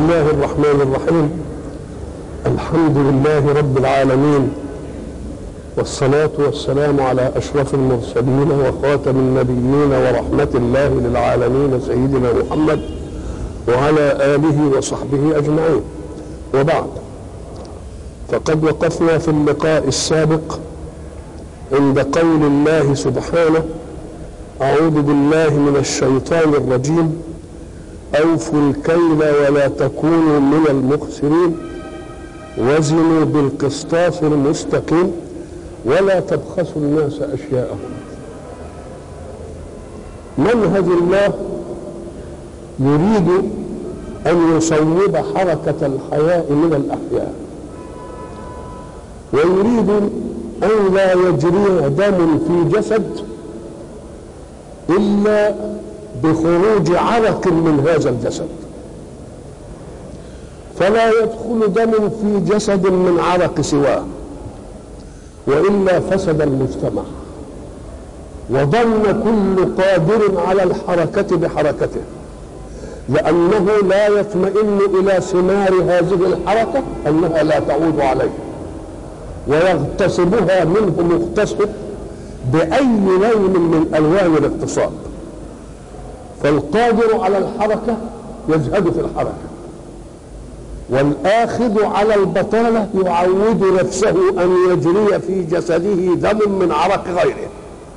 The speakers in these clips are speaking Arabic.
الله الرحمن الرحيم. الحمد لله رب العالمين، والصلاة والسلام على أشرف المرسلين وخاتم النبيين ورحمة الله للعالمين سيدنا محمد وعلى آله وصحبه أجمعين. وبعد، فقد وقفنا في اللقاء السابق عند قول الله سبحانه: أعوذ بالله من الشيطان الرجيم، أوفوا الكيل ولا تكونوا من المخسرين وزنوا بالقسطاس المستقيم ولا تبخسوا الناس أشياءهم. منهج الله يريد أن يصوب حركة الحياة من الأحياء، ويريد أن لا يجري دم في جسد إلا بخروج عرق من هذا الجسد، فلا يدخل دم في جسد من عرق سواه، وإلا فسد المجتمع وظن كل قادر على الحركة بحركته، لأنه لا يطمئن إلى ثمار هذه الحركة أنها لا تعود عليه، ويغتصبها منه مغتصب بأي لون من ألوان الاغتصاب. فالقادر على الحركة يزهد في الحركة، والآخذ على البطالة يعود نفسه أن يجري في جسده دم من عرق غيره،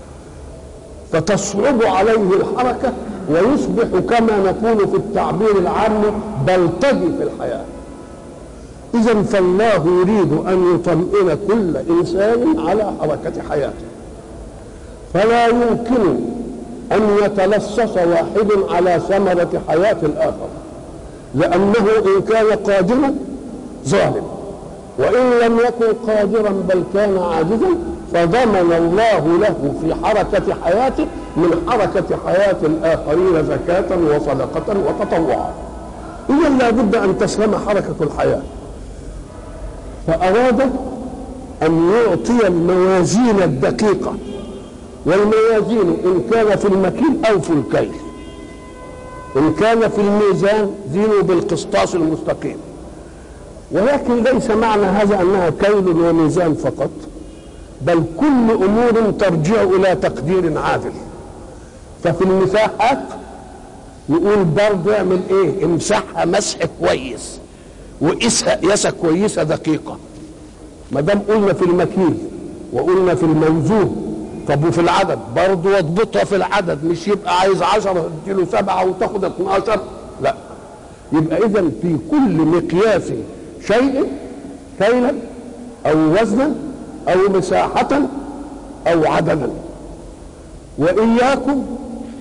فتصعب عليه الحركة ويصبح كما نقول في التعبير العام بلطجي في الحياة. إذن فالله يريد أن يطمئن كل إنسان على حركة حياته، فلا يمكن أن يتلصص واحد على ثمرة حياة الآخر، لأنه إن كان قادرا ظالم، وإن لم يكن قادرا بل كان عاجزا فضمن الله له في حركة حياته من حركة حياة الآخرين زكاة وصدقة وتطوعا. إذا لا بد أن تسلم حركة الحياة، فأراد أن يعطي الموازين الدقيقة، والموازين إن كان في المكيل أو في الكيل، إن كان في الميزان زينوا بالقسطاس المستقيم. ولكن ليس معنى هذا أنها كيل وميزان فقط، بل كل أمور ترجع إلى تقدير عادل. ففي المساحات نقول برضه اعمل ايه؟ امسحها مسح كويس وقيسها قياسة كويسة دقيقة. ما دام قلنا في المكيل وقلنا في الموزون، طب وفي العدد برضه واضبطها في العدد، مش يبقى عايز 10 تديله 7 وتاخد 12، لا. يبقى إذا في كل مقياس شيء كيلا أو وزنا أو مساحة أو عددا. وإياكم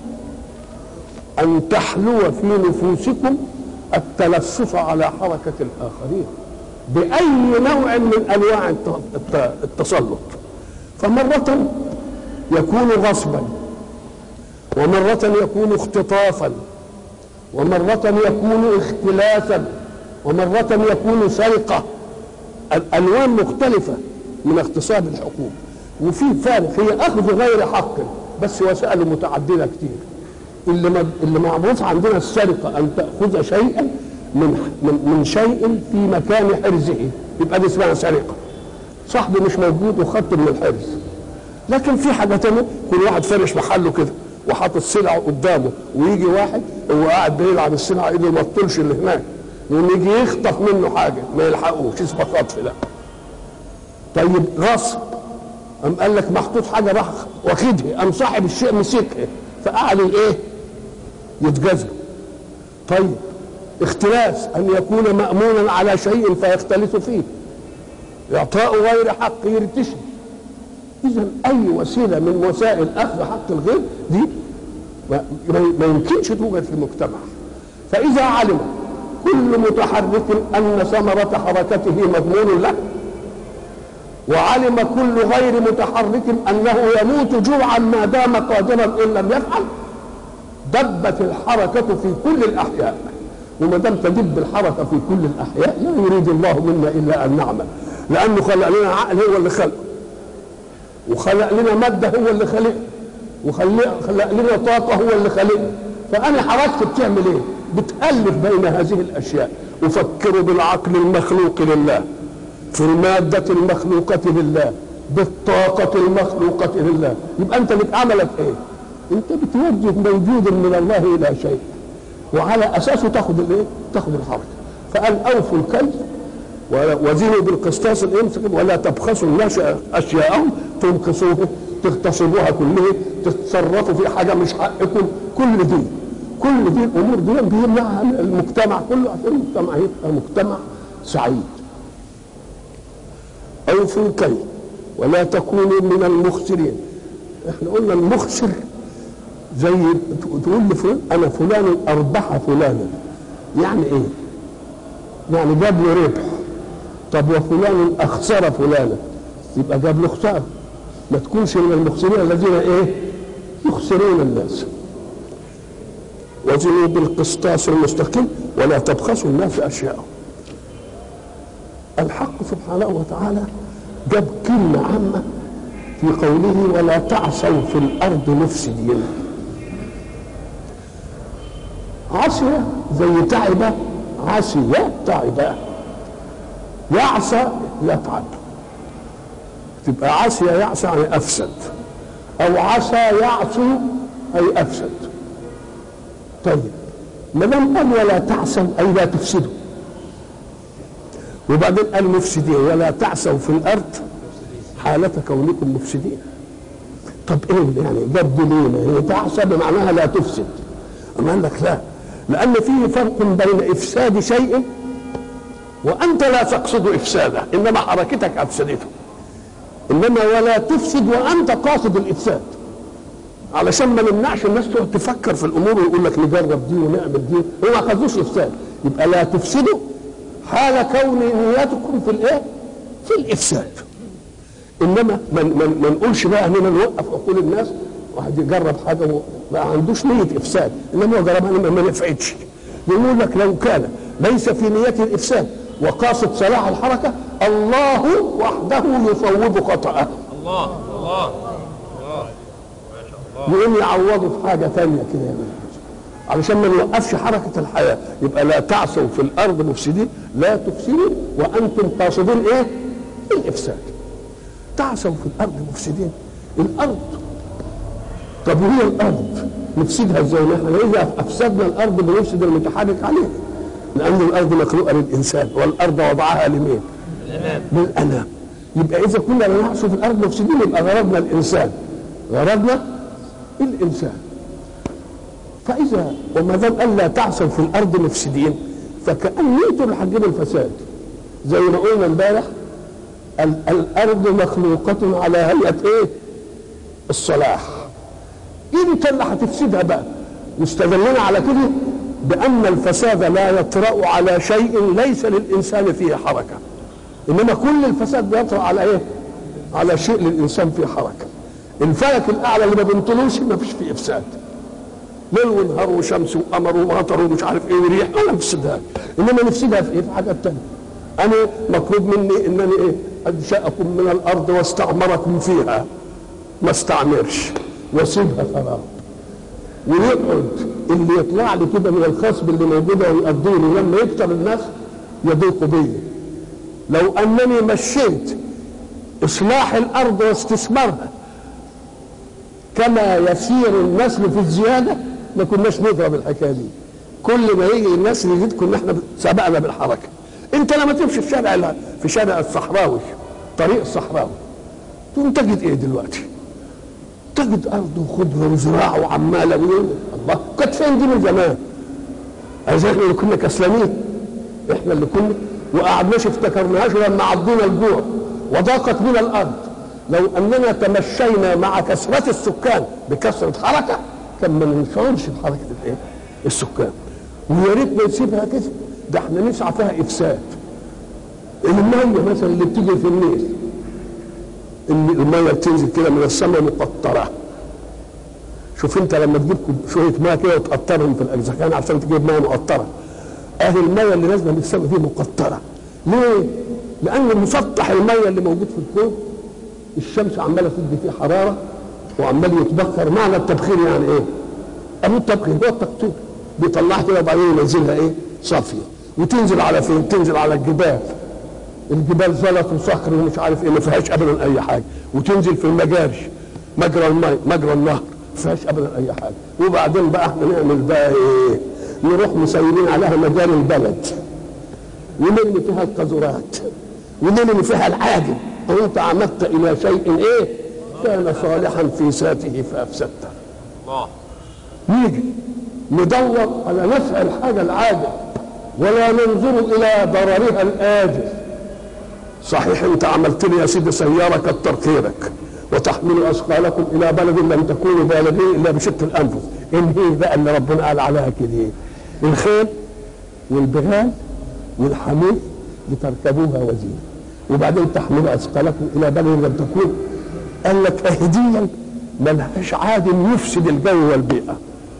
أن تحلو في نفوسكم التلصص على حركة الآخرين بأي نوع من أنواع التسلط. فمرة يكون غصبا، ومرة يكون اختطافا، ومرة يكون اختلاسا، ومرة يكون سرقة. الألوان مختلفة من اغتصاب الحقوق، وفي فارق، هي أخذ غير حق بس وسائل متعددة كتير. اللي معروف عندنا السرقة أن تأخذ شيئا من شيء في مكان حرزه، يبقى دي اسمها سرقة. صاحبي مش موجود وخدت من الحرز. لكن في حاجة تانية، كل واحد فرش محله كده وحاطط سلعه قدامه، ويجي واحد هو قاعد بيلعب السلعة ايده ما تطولش اللي هناك، ويجي يخطف منه حاجة ما يلحقوش، اسمه خطف. لا. طيب غصب، قام قال لك محطوط حاجة راح واخدها، قام صاحب الشيء مسكها فقعد الايه؟ يتجزم. طيب اختلاس، ان يكون مأمونا على شيء فيختلس فيه، اعطاء غير حق يرتشي. اذا اي وسيله من وسائل اخذ حق الغير دي ما يمكنش توجد في المجتمع. فاذا علم كل متحرك ان ثمره حركته مضمون له، وعلم كل غير متحرك انه يموت جوعا ما دام قادرا ان لم يفعل، دبت الحركه في كل الاحياء. وما دام تدب الحركه في كل الاحياء لا يريد الله منا الا ان نعمل، لانه خلق لنا عقل هو اللي خلقه، وخلق لنا ماده هو اللي خلقها، وخلق لنا طاقه هو اللي خلقها. فانا حركتي بتعمل ايه؟ بتألف بين هذه الأشياء. وفكروا بالعقل المخلوق لله، في المادة المخلوقة لله، بالطاقة المخلوقة لله. يبقى أنت بتعملك إيه؟ أنت بتوجه موجود من الله إلى شيء، وعلى أساسه تاخد الإيه؟ تاخد الحركة. فقال أوفوا الكيل وزنوا بالقسطاس المستقيم ولا تبخسوا الناس أشياءهم تنقصوه تغتصبوها كلها، تتصرفوا في حاجة مش حقكم. كل دي الأمور دي بيمنعها المجتمع كله عشان المجتمع يبقى مجتمع سعيد. أوفوا الكيل ولا تكونوا من المخسرين. احنا قلنا المخسر زي تقول لفلان انا فلان اربح فلانا، يعني ايه؟ يعني جاب له ربح. طب وفلان اخسر فلانا، يبقى جاب له خساره. ما تكونش من المخسرين الذين ايه؟ يخسرون الناس. وزنوا بالقسطاس المستقيم ولا تبخسوا الناس اشياءهم. الحق سبحانه وتعالى جاب كلمة عامة في قوله ولا تعثوا في الأرض مفسدين. عصية زي تعبة، عصية تعبة، يعصى يتعب. تبقى عصية يعصى يعني أفسد، أو عصى يعصو أي أفسد. طيب ما دام قال ولا تعصوا أي لا تفسدوا، وبعدين قال مفسدين ولا تعثوا في الارض حالة كونكم مفسدين. طب ايه يعني جاب دي ليه؟ هي تعثى بمعناها لا تفسد. اما قال لك لا، لان فيه فرق بين افساد شيء وانت لا تقصد افساده انما حركتك افسدته، انما ولا تفسد وانت قاصد الافساد، علشان ما نمنعش الناس تقعد تفكر في الامور ويقول لك نجرب دي ونعمل دي، هو ما قصدوش افساد. يبقى لا تفسدوا حال كون نيتكم في الايه؟ في الافساد. انما ما نقولش بقى اننا نوقف عقول الناس، واحد يجرب حاجه ما عندوش نيه افساد انما هو جربها ما نفعتش، يقول لك لو كان ليس في نيته الافساد وقاصد صلاح الحركه الله وحده يصوب خطأه. الله الله يقوم يعوضه في حاجه ثانيه كده يعني، علشان ما نوقفش حركة الحياة. يبقى لا تعثوا في الأرض مفسدين، لا تفسدوا وأنتم قاصدون إيه؟ الإفساد. تعثوا في الأرض مفسدين. الأرض، طب وهي الأرض نفسدها إزاي؟ نحن إذا أفسدنا الأرض بنفسد المتحرك عليها، لأن الأرض مخلوقة للإنسان، والأرض وضعها لمين؟ للأنام. يبقى إذا كنا لا نعثوا في الأرض مفسدين يبقى غرضنا الإنسان، غرضنا الإنسان. فإذا وما دام قال لا تعثوا في الأرض مفسدين فكأن انتم اللي هتجيبوا الفساد. زي ما قلنا امبارح الأرض مخلوقة على هيئة إيه؟ الصلاح. أنت اللي هتفسدها بقى. واستدلنا على كده بأن الفساد لا يطرأ على شيء ليس للإنسان فيه حركة، إنما كل الفساد بيطرأ على إيه؟ على شيء للإنسان فيه حركة. الفلك الأعلى اللي ما بينطلوش ما فيش فيه إفساد، ليل ونهار وشمس وقمر ومطر ومش عارف ايه وريح، ولا نفسدها. انما نفسدها في ايه؟ في حاجات ثانيه. انا مطلوب مني انني ايه؟ انشاكم من الارض واستعمركم فيها، ما استعمرش واسيبها فراغ. ويقعد اللي يطلع لي كده من الخصب اللي موجوده ويقضوني لما يكتر الناس يضيقوا بي. لو انني مشيت اصلاح الارض واستثمارها كما يسير النسل في الزياده ما كناش نضرب الحكايه دي. كل ما يجي النسل يزيد كنا احنا سبقنا بالحركه. انت لما تمشي في شارع الصحراوي، طريق الصحراوي، تقوم تجد ايه دلوقتي؟ تجد ارض وخضره وزراعه وعماله الله، كانت فين دي من زمان؟ احنا اللي كنا كسلانين، احنا اللي كنا وقعدناش افتكرناهاش لما عضينا الجوع وضاقت بنا الارض. لو اننا تمشينا مع كثره السكان بكثره حركه كان ما نشعرش بحركه الايه؟ السكان. ويا ريت نسيبها كده، ده احنا نسعى فيها افساد. الميه مثلا اللي بتيجي في النيل، الميه بتنزل كده من السماء مقطره. شوف انت لما تجيب شويه ميه كده وتقطرهم في الاجزخان عشان تجيب ميه مقطره، اهي الميه اللي نازله من السماء دي مقطره. ليه؟ لان مسطح الميه اللي موجود في الكون الشمس عماله تدي فيه حراره وعمال يتبخر. معنى التبخير يعني ايه؟ أبو التبخير هو التقطير، بيطلعها كده وبعدين ينزلها ايه؟ صافيه. وتنزل على فين؟ تنزل على الجبال. الجبال زلط وصخر ومش عارف ايه، ما فيهاش ابدا اي حاجه. وتنزل في المجاري، مجرى الماء، مجرى النهر، ما فيهاش ابدا اي حاجه. وبعدين بقى احنا نعمل بقى ايه؟ نروح مسيرين عليها مجاري البلد، ونرمي فيها القاذورات، ونرمي فيها العادم. وانت عمدت الى شيء ايه؟ كان صالحا في ذاته فافسدته. الله. نيجي ندور على نفع الحاجه العادم ولا ننظر الى ضررها الاجل. صحيح انت عملت لي يا سيدي سياره كتر خيرك، وتحمل اثقالكم الى بلد لم تكونوا بالغين الا بشق الانفس. ان هي بقى اللي ربنا قال عليها كده؟ الخيل والبغال والحمير لتركبوها وزينه، وبعدين تحملوا اثقالكم الى بلد لم تكونوا. قال لك اهديا ملهاش عادم يفسد الجو والبيئه.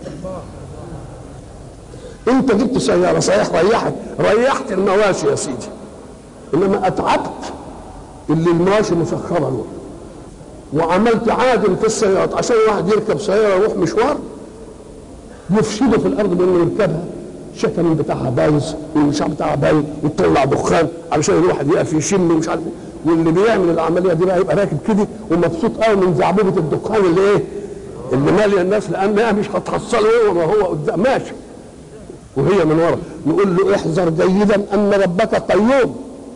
انت جبت سياره صحيح ريحت المواشي يا سيدي، انما اتعبت اللي المواشي مسخره له، وعملت عادل في السيارات عشان واحد يركب سياره يروح مشوار يفسده في الارض بانه يركبها، الشكل بتاعها بايظ والمشاع بتاعها بايظ وتطلع دخان علشان الواحد يقف يشم ومش عارف ايه. واللي بيعمل العمليه دي بقى يبقى راكب كده ومبسوط قوي من زعبوبه الدخان اللي ايه؟ اللي ماليه الناس، لانها مش هتحصله وهو قدام ماشي وهي من ورا. نقول له احذر جيدا ان ربك قيوم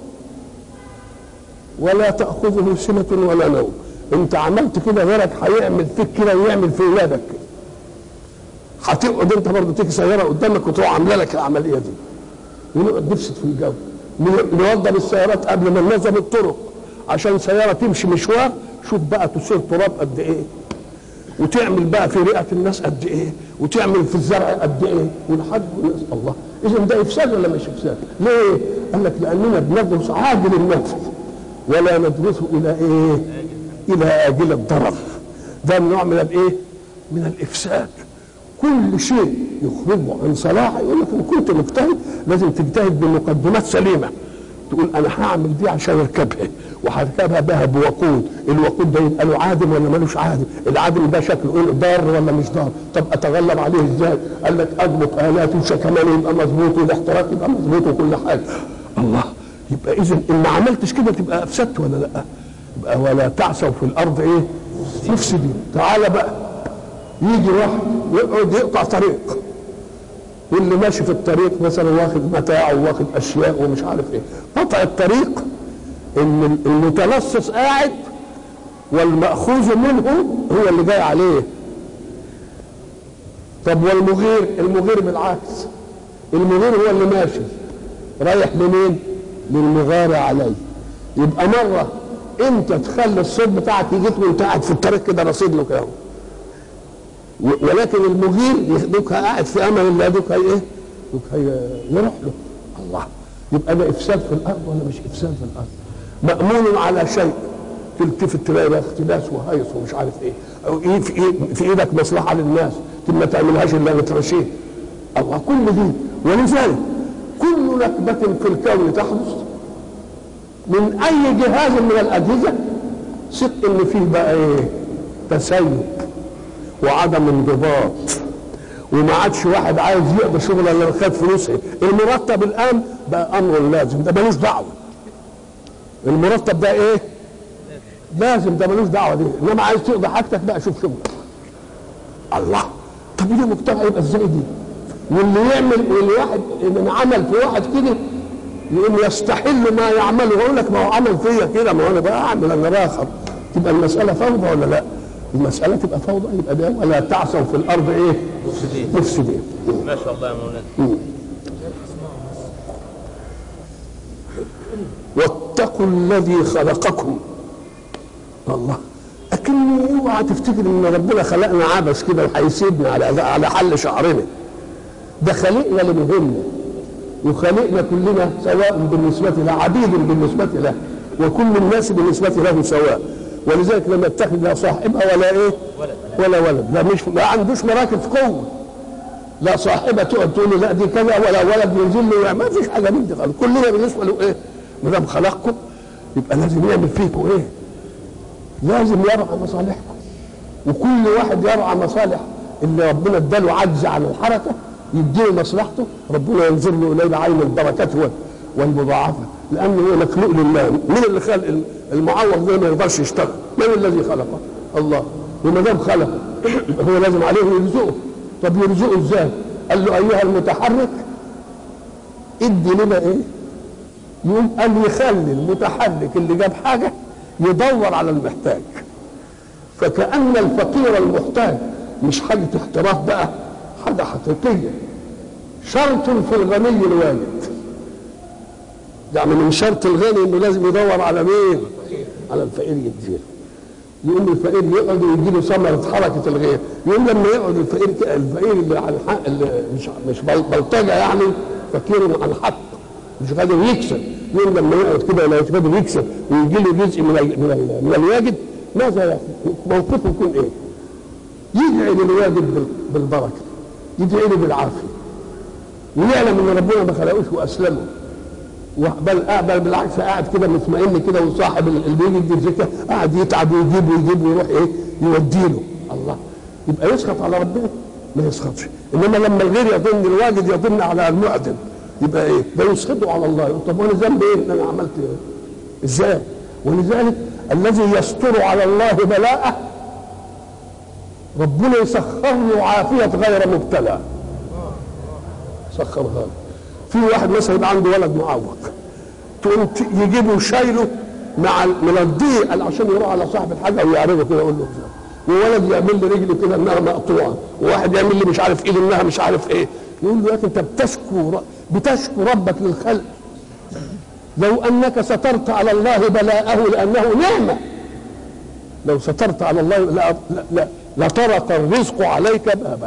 ولا تاخذه سنه ولا نوم. انت عملت كده غيرك هيعمل فيك كده ويعمل في ولادك. هتقعد انت برضه تيجي سياره قدامك وتروح عامله لك العمليه دي، ونقعد نفسد في الجو. نوضب السيارات قبل ما ننظم الطرق عشان سياره تمشي مشوار، شوف بقى تصير تراب قد ايه، وتعمل بقى في رئه الناس قد ايه، وتعمل في الزرع قد ايه، ولحد نسال الله. اذا ده افساد ولا مش افساد؟ ليه؟ قال لك لاننا بندرس عاجل النفع ولا ندرسه الى ايه؟ الى اجل الضرر. ده نوع من الايه؟ من الافساد. كل شيء يخرجه عن صلاح يقول لك ان كنت مجتهد لازم تجتهد بمقدمات سليمه. تقول انا هعمل دي عشان اركبها، وهركبها بها بوقود. الوقود ده يبقى له عادم ولا ملوش عادم؟ العادم ده شكله ضار ولا مش ضار؟ طب اتغلب عليه ازاي؟ قال لك اضبط الاته وشكمان يبقى مظبوط، والاحتراق يبقى مظبوط، وكل حاجه. الله. يبقى اذا ان ما عملتش كده تبقى افسدت ولا لا؟ يبقى ولا تعثوا في الارض ايه؟ مفسدين. تعالى بقى يجي واحد يقعد يقطع طريق، واللي ماشي في الطريق مثلا واخد متاعه وواخد اشياء ومش عارف ايه. قطع الطريق ان المتلصص قاعد والمأخوذ منه هو اللي جاي عليه. طب والمغير؟ المغير بالعكس، المغير هو اللي ماشي رايح لمين؟ للمغار عليه. يبقى مره انت تخلي الصوت بتاعك يجيك وانت قاعد في الطريق كده رصيد له كده، ولكن المغير يخدوك قاعد في امل الله دوك هي ايه؟ دوك هي يروح له. الله. يبقى ده افساد في الارض ولا مش افساد في الارض؟ مأمون على شيء تلتفت تلاقي بقى اختلاس وهيص ومش عارف ايه، او ايه في ايدك مصلحه للناس ما تعملهاش الا بترشيه. الله. كل دي. ولذلك كل نكبه في الكون تحدث من اي جهاز من الاجهزه ثق ان فيه بقى ايه؟ تسيب وعدم انضباط، وما عادش واحد عايز يقضي شغله الا خد فلوسه. المرتب الان بقى امر لازم، ده ملوش دعوه. المرتب ده ايه؟ لازم، ده ملوش دعوه دي. انما عايز تقضي حاجتك بقى شوف شغلك. الله. طب ده مجتمع يبقى ازاي دي؟ واللي يعمل واللي واحد ان عمل في واحد كده يقوم يستحل ما يعمله، يقول لك ما هو عمل فيا كده، ما هو انا بقى اعمل انا باخر. تبقى المساله فوضى ولا لا؟ المسألة تبقى فوضى. يبقى ده ولا تعثوا في الأرض إيه؟ مفسدين. ما شاء الله يا مولانا. واتقوا الذي خلقكم. الله. أكني اوعى تفتكر إن ربنا خلقنا عبث كده وهيسيبنا على حل شعرنا. ده خلقنا لمهمة، وخلقنا كلنا سواء بالنسبة له، عبيد بالنسبة له، وكل الناس بالنسبة له سواء. ولذلك لما يتخذ لا صاحبها ولا ايه؟ ولا ولد. لا مش ما عندوش مراكب قوه، لا صاحبه تقعد تقول له لا دي كذا، ولا ولد ينزل له، ما فيش حاجه من دي خالص. كلنا بالنسبه له ايه؟ ما دام خلقكم يبقى لازم يعمل فيكم ايه؟ لازم يرعى مصالحكم. وكل واحد يرعى مصالح اللي ربنا اداله عجز عن الحركه يديله مصلحته ربنا ينظر له اليه بعين البركه والمضاعفه، لانه هو مخلوق لله. مين اللي خلق المعوض ده ما يقدرش يشتغل؟ من الذي خلقه؟ الله. وما دام خلقه هو لازم عليه يرزقه. طب يرزقه ازاي؟ قال له ايها المتحرك ادي لنا ايه؟ يقوم قال يخلي المتحرك اللي جاب حاجه يدور على المحتاج. فكأن الفقير المحتاج مش حاجه احتراف بقى، حاجه حقيقيه. شرط في الغني الواجد، يعني من شرط الغني انه لازم يدور على مين؟ على الفقير يديله. يقوم الفقير يقعد ويجي له ثمره حركه الغير. يقوم لما يقعد الفقير اللي على الحق، اللي مش بلطجه، يعني فقير عن حق مش قادر يكسب، يقوم لما يقعد كده ولا قادر يكسب ويجي له رزق من الواجد، ماذا يكون؟ موقفه يكون ايه؟ يدعي للواجد بالبركه، يدعي له بالعافيه، ويعلم ان ربنا ما خلقوش واسلمه، بل بالعكس قاعد كده مطمئن كده، وصاحب اللي بيجي يدي الزكاه قاعد يتعب ويجيب ويروح ايه؟ يوديله. الله. يبقى يسخط على ربنا؟ ما يسخطش. انما لما الغير يظن الواجد يظن على المعدم، يبقى ايه؟ ده يسخطه على الله. يقول طب وانا ذنبي ايه ان انا عملت ايه؟ ازاي؟ ولذلك الذي يستر على الله بلاءه ربنا يسخر له عافيه غير مبتلى. سخرها له. في واحد مثلا عنده ولد معوق، تقوم يجيبه شايله من الضيق عشان يروح على صاحب الحاجه ويعرضه كده يقول له، وولد يعمل لي رجله كده انها مقطوعه، وواحد يعمل لي مش عارف ايده انها مش عارف ايه، يقول له يا اخي انت بتشكو ربك للخلق. لو انك سترت على الله بلاءه لانه نعمه، لو سترت على الله لطرق الرزق عليك بابك.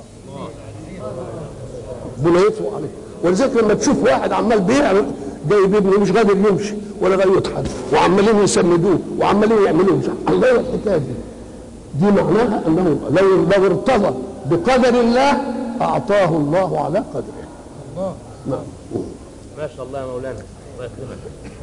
ربنا يطرق عليك. ولذلك لما تشوف واحد عمال بيعرض جايب ابنه مش قادر يمشي ولا قادر يضحك وعمالين يسندوه وعمالين يعملوا الله، الحكايه دي معناها انه لو ارتضى بقدر الله اعطاه الله على قدره. الله. نعم. ما شاء الله يا مولانا، الله يكرمك.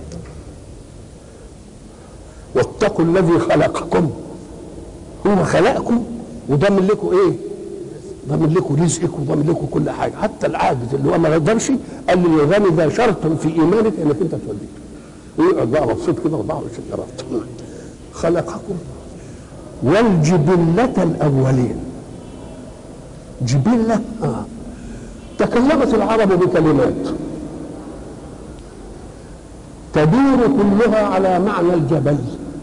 واتقوا الذي خلقكم، هو خلقكم وضامن لكم ايه؟ ضامن لكم رزقكم وضامن لكم كل حاجه، حتى العاجز اللي هو ما يقدرش قال لي الغني ده شرط في ايمانك انك انت توليه. ويقعد بقى مبسوط كده وضعه شجرات. خلقكم والجبلة الأولين. جبلة تكلمت العرب بكلمات تدور كلها على معنى الجبل.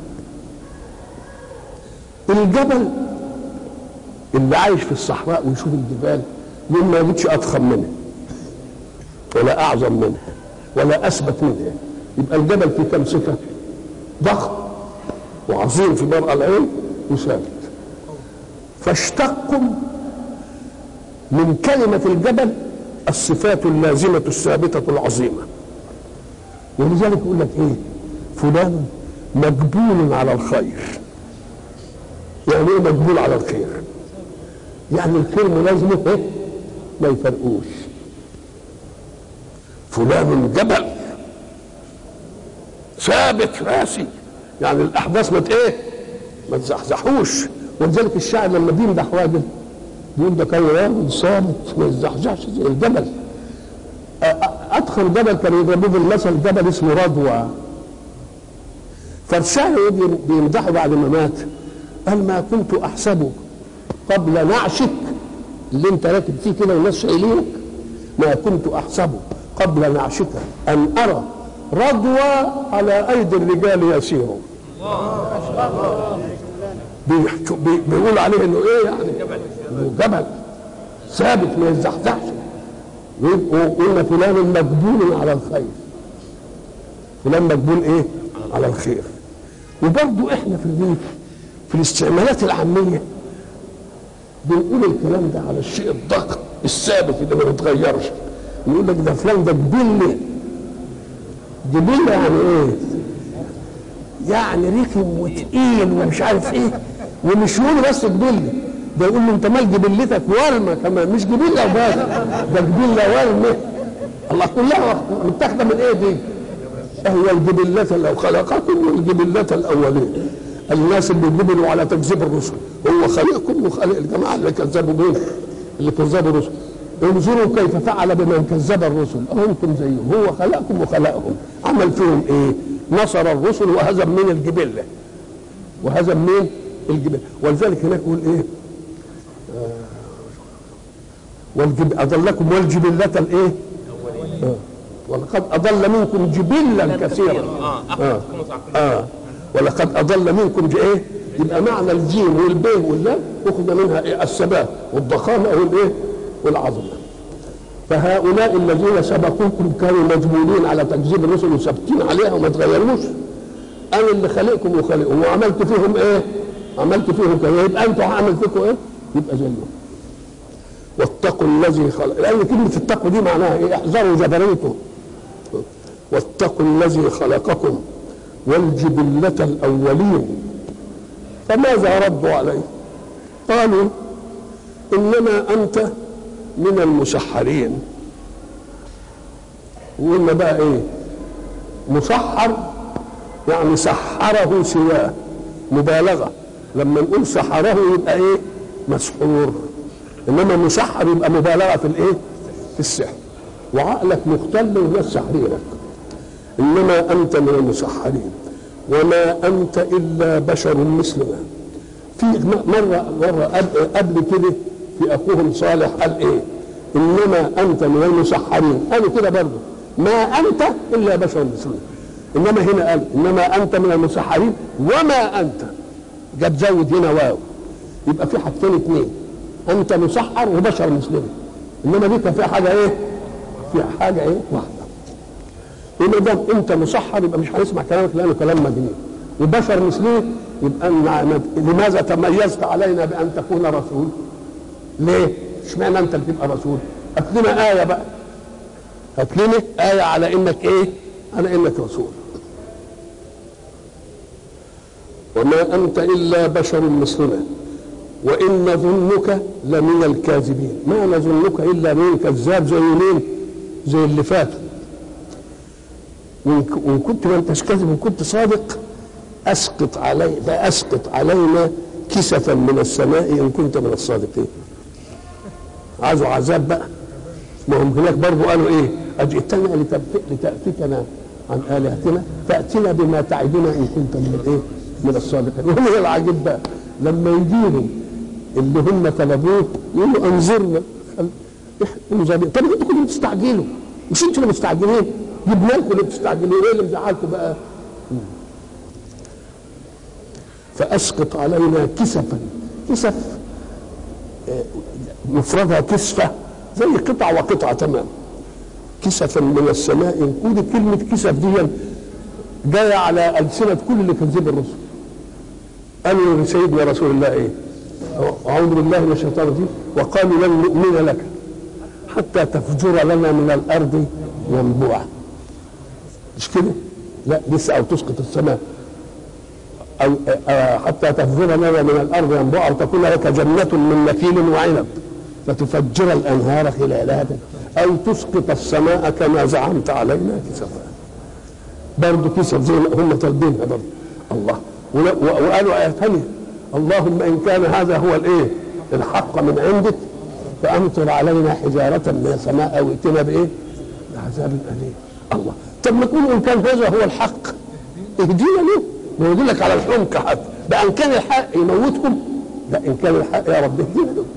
الجبل اللي عايش في الصحراء ويشوف الجبال يقول ما يجدش أضخم منها ولا أعظم منها ولا أثبت منها. يبقى الجبل في كم صفة؟ ضخم وعظيم في مرأى العين وثابت. فاشتقوا من كلمة الجبل الصفات اللازمة الثابتة العظيمة. ولذلك يقول لك ايه؟ فلان مجبول على الخير. يعني ايه مجبول على الخير؟ يعني الخير ملازمه ايه؟ ما يفرقوش. فلان جبل ثابت راسي، يعني الاحداث ما تزحزحوش. ولذلك الشاعر لما بيمدح راجل بيقول ده كان راجل ثابت ما يزحزحش زي الجبل. اضخم جبل كانوا يضربوه بالمثل جبل اسمه رضوى. فالشاعر بيمدحه بعد ما مات قال ما كنت احسبه قبل نعشك اللي انت راكب فيه كده والناس شايلينك، ما كنت احسبه قبل نعشك ان ارى رضوى على ايدي الرجال يسير. بيقول عليه انه ايه؟ يعني انه جبل ثابت ما يزحزحش. وقلنا فلان مجبول على الخير. فلان مجبول ايه؟ على الخير. وبرضه احنا في الريف في الاستعمالات العاميه بنقول الكلام ده على الشيء الضخم الثابت اللي ما بيتغيرش. يقول لك ده فلان ده جبله. جبله يعني ايه؟ يعني رخم وتقيل ومش عارف ايه. ومش يقول بس جبله، ده يقول له انت مال جبلتك ورمه كمان، مش جبله بس، ده جبله ورمه. الله كلها متاخده من ايه دي؟ هي الجبلة لو خلقكم والجبلة الاولين. الناس اللي جبلوا على تكذيب الرسل، هو خلقكم وخلق الجماعه اللي كذبوا بيه، اللي كذبوا الرسل. انظروا كيف فعل بمن كذب الرسل، انتم زيهم، هو خلقكم وخلقهم، عمل فيهم ايه؟ نصر الرسل وهزم من الجبله، وهزم من الجبله. ولذلك هناك يقول ايه؟ اضلكم والجبله الايه؟ ولقد اضل منكم جبلا كثيرا. ولقد اضل منكم ايه؟ يبقى معنى الجيم والبين واللام اخذ منها إيه؟ الثبات والضخامه والايه؟ والعظمه. فهؤلاء الذين سبقوكم كانوا مجبولين على تكذيب الرسل وثابتين عليها وما تغيروش. انا اللي خلقكم وخلقهم وعملت فيهم ايه؟ عملت فيهم كذا، يبقى انتوا هعمل فيكم ايه؟ يبقى زيهم. واتقوا الذي خلق، لان كلمه التقوى دي معناها ايه؟ احذروا جبروته. واتقوا الذي خلقكم والجبلة الأولين. فماذا ردوا عليه؟ قالوا إنما أنت من المسحرين. وقلنا بقى إيه؟ مسحر يعني سحره سواه، مبالغة. لما نقول سحره يبقى إيه؟ مسحور. إنما مسحر يبقى مبالغة في الإيه؟ في السحر. وعقلك مختل والناس سحرينك. إنما أنت من المسحرين وما أنت إلا بشر مثلنا. في مرة قبل كده في أخوهم صالح قال إيه؟ إنما أنت من المسحرين. قالوا كده برضه ما أنت إلا بشر مثلنا. إنما هنا قال إنما أنت من المسحرين وما أنت، جت زود هنا واو، يبقى في حاجتين اتنين، أنت مسحر وبشر مثلنا. إنما دي كان فيها حاجة إيه؟ فيها حاجة إيه؟ واحدة. وما دام انت مسحر يبقى مش هنسمع كلامك لانه كلام مجنون. وبشر مثله يبقى لماذا تميزت علينا بان تكون رسول؟ ليه؟ اشمعنى انت اللي تبقى رسول؟ هات لنا ايه بقى. هات لنا ايه على انك ايه؟ على انك رسول. وما انت الا بشر مثلنا وان نظنك لمن الكاذبين. ما نظنك الا من كذاب زي مين؟ زي اللي فاتوا. وإن كنت ما انتش كاذب وكنت صادق اسقط علينا كسفا من السماء ان كنت من الصادقين. عايزوا عذاب بقى. ما هم هناك برضه قالوا ايه؟ اجئتنا لتأفكنا عن آلهتنا فأتنا بما تعدنا ان كنت من الايه؟ من الصادقين. وهو العجيب بقى لما يجيهم اللي هم طلبوه يقولوا انظرنا. طب انتوا كنتوا بتستعجلوا، مش انتوا اللي مستعجلين؟ جبنا لكم اللي بتستعجلوا، ايه اللي مزعلكم بقى؟ فاسقط علينا كسفا. كسف مفردها كسفه زي قطع وقطعه تمام. كسفا من السماء. نقول كلمه كسف دي جايه على السنه كل اللي كذب الرسل. قالوا لسيدنا رسول الله ايه؟ اعوذ بالله من الشيطان الرجيم. وقالوا لن نؤمن لك حتى تفجر لنا من الارض ينبوعا. مش كده؟ لا لسه. او تسقط السماء او حتى تفجر لنا من الارض ينبوعا او تكون لك جنه من نخيل وعنب فتفجر الانهار خلالها او تسقط السماء كما زعمت علينا كسفا. برضه كسف زي ما هم طالبينها برضه. الله. وقالوا ايه ثانيه: اللهم ان كان هذا هو الايه؟ الحق من عندك فامطر علينا حجاره من السماء او ائتنا بايه؟ بعذاب اليم. الله. طب ما تقول ان كان هذا هو الحق اهدينا ليه؟ ما يقول لك على الحمق حتى بان كان الحق يموتكم، لا ان كان الحق يا رب اهدينا له.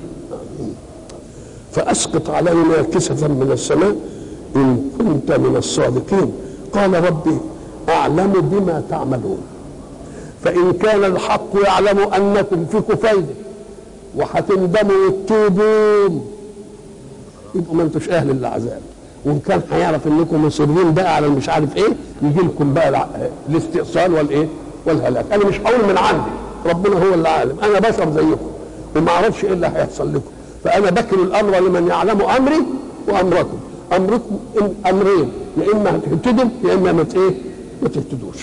فاسقط علينا كسفا من السماء ان كنت من الصادقين. قال ربي اعلم بما تعملون. فان كان الحق يعلم انكم فيكم فايده وهتندموا وتتوبوا يبقوا ما انتوش اهل للعذاب. وان كان هيعرف انكم مصرين بقى على مش عارف ايه يجي لكم بقى الاستئصال والايه؟ والهلاك. انا مش هقول من عندي، ربنا هو اللي عالم. انا بشر زيكم وما اعرفش ايه اللي هيحصل لكم. فانا بكل الامر لمن يعلم امري وامركم. امركم امرين: يا اما هتهتدوا يا اما ما تهتدوش.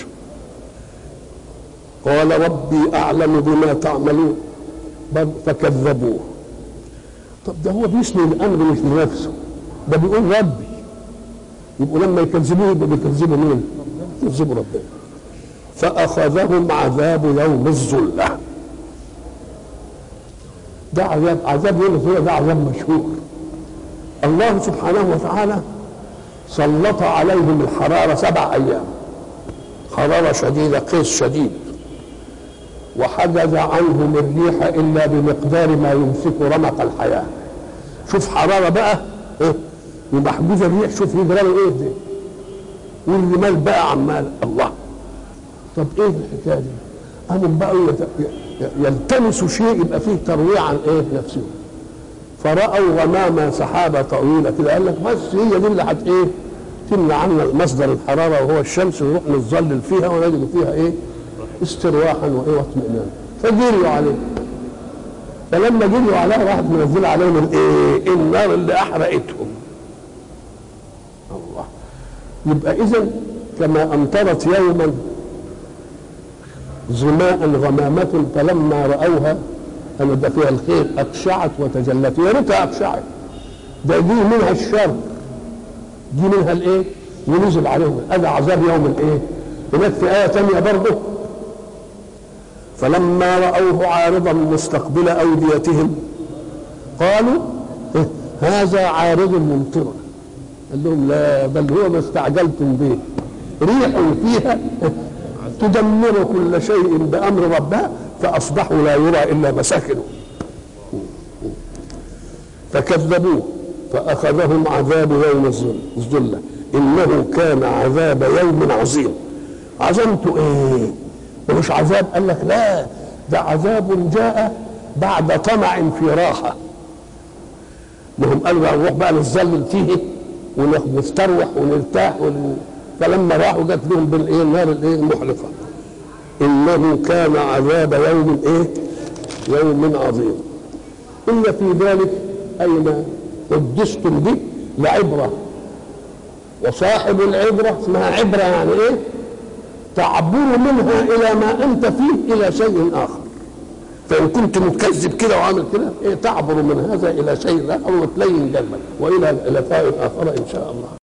قال ربي اعلم بما تعملون فكذبوه. طب ده هو بيسند الامر مش لنفسه، ده بيقول ربي. يبقوا لما يكذبوه يبقوا بيكذبوا مين؟ يكذبوا ربنا. فاخذهم عذاب يوم الظله. ده عذاب يوم الظله، ده عذاب مشهور. الله سبحانه وتعالى سلط عليهم الحرارة 7 أيام، حرارة شديدة، قيس شديد، وحجز عنهم الريح إلا بمقدار ما يمسك رمق الحياة. شوف حرارة بقى ومحجوز الريح، شوف يجرى له ايه ده، والرمال بقى عمال الله. طب ايه الحكايه دي؟ قاموا بقى يلتمسوا شيء يبقى فيه ترويع عن ايه نفسهم، فرأوا غمامة سحابة طويلة كده، قال لك بس هي دي اللي هت ايه تمنع عنا مصدر الحرارة وهو الشمس، نروح نتظلل فيها ونجد فيها ايه استرواحا وايه واطمئنانا. فجريوا عليه، فلما جريوا عليه راحت منزله عليهم الايه النار اللي احرقتهم. الله. يبقى اذا كما امطرت يوما ظماء غمامة فلما رأوها أمد فيها الخير أقشعت وتجلت. يا ريتها أقشعت، ده دي منها الشر، دي منها الايه ونزل عليهم هذا عذاب يوم الايه. هناك في آية ثانية برضه فلما رأوه عارضا مستقبل أوديتهم قالوا هذا عارض ممطرنا. قال لهم لا، بل هو ما استعجلتم به، ريح فيها تدمر كل شيء بأمر ربها فأصبحوا لا يرى إلا مساكنهم. فكذبوه فأخذهم عذاب يوم الظلة إنه كان عذاب يوم عظيم. عظمته إيه؟ ومش عذاب، قال لك لا، ده عذاب جاء بعد طمع في راحة. انهم قالوا نروح بقى نتظلل فيه ونستروح ونرتاح فلما راحوا جت لهم بالايه النار الايه المحرقه. انه كان عذاب يوم ايه يوم عظيم. ان في ذلك اي ما قدستم به لعبره، وصاحب العبره اسمها عبره يعني ايه تعبر منها الى ما انت فيه الى شيء اخر. فان كنت مكذب كده وعامل كده ايه تعبر من هذا الى شيء اخر وتلين قلبك. والى لقاء اخر ان شاء الله.